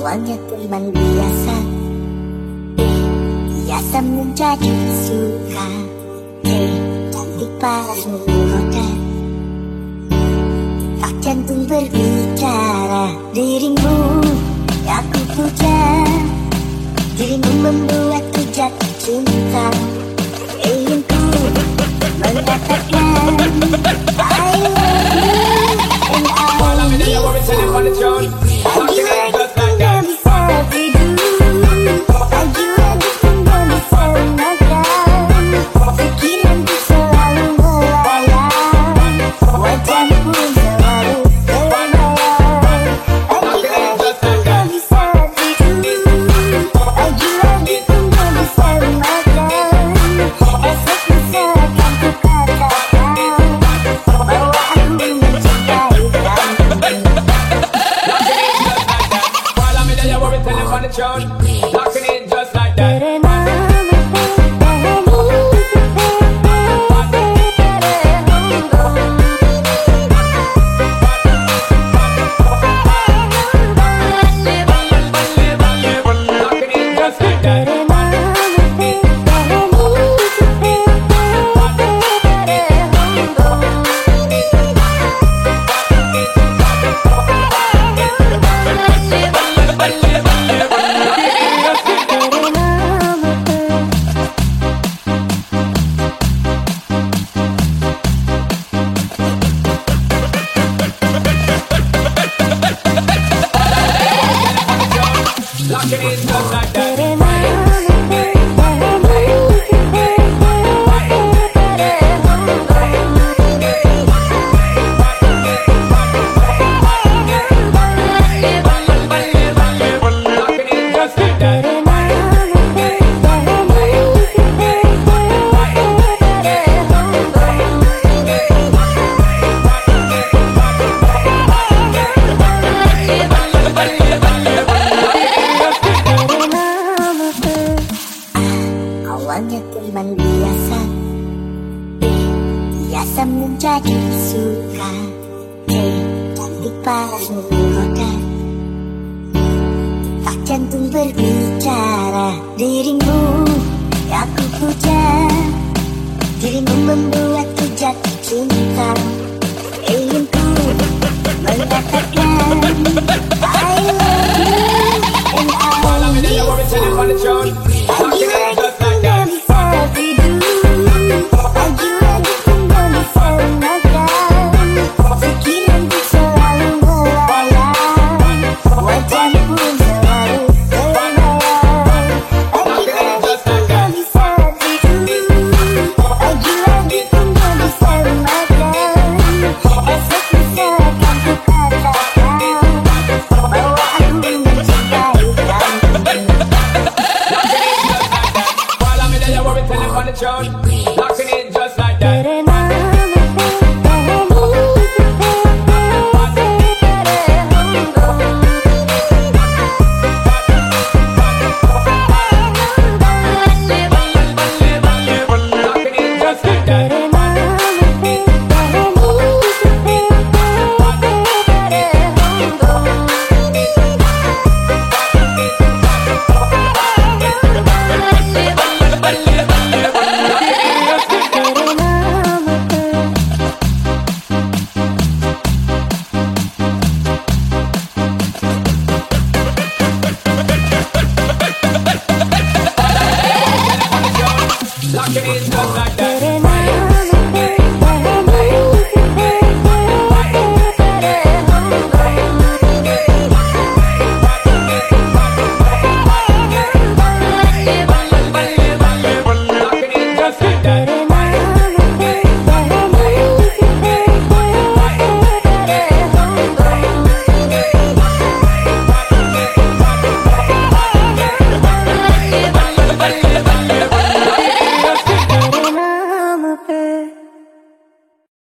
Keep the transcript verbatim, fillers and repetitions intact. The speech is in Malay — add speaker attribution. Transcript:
Speaker 1: Awalnya teman biasa, biasa menjadi suka. Hey, cantik paras menggoda, tak jantung berbicara. Dirimu aku puja, dirimu membuatku jatuh cinta. Inginku mengatakan I love you and I need you. Lagi-lagi tidak bisa tidur, lagi-lagi tidak bisa makan. Pikiranku selalu melayang, wajahmu selalu terbayang. Lagi-lagi tidak bisa tidur, lagi-lagi tidak bisa makan. Esoknya seakan ku katakan bahwa aku mencintai kamu.
Speaker 2: Locking in just like that. Locking in just like that.
Speaker 1: Awalnya teman biasa, biasa menjadi suka. Hey, cantik paras menggoda, tak jantung berbicara. Dirimu aku puja, dirimu membuatku jatuh cinta. Inginku mengatakan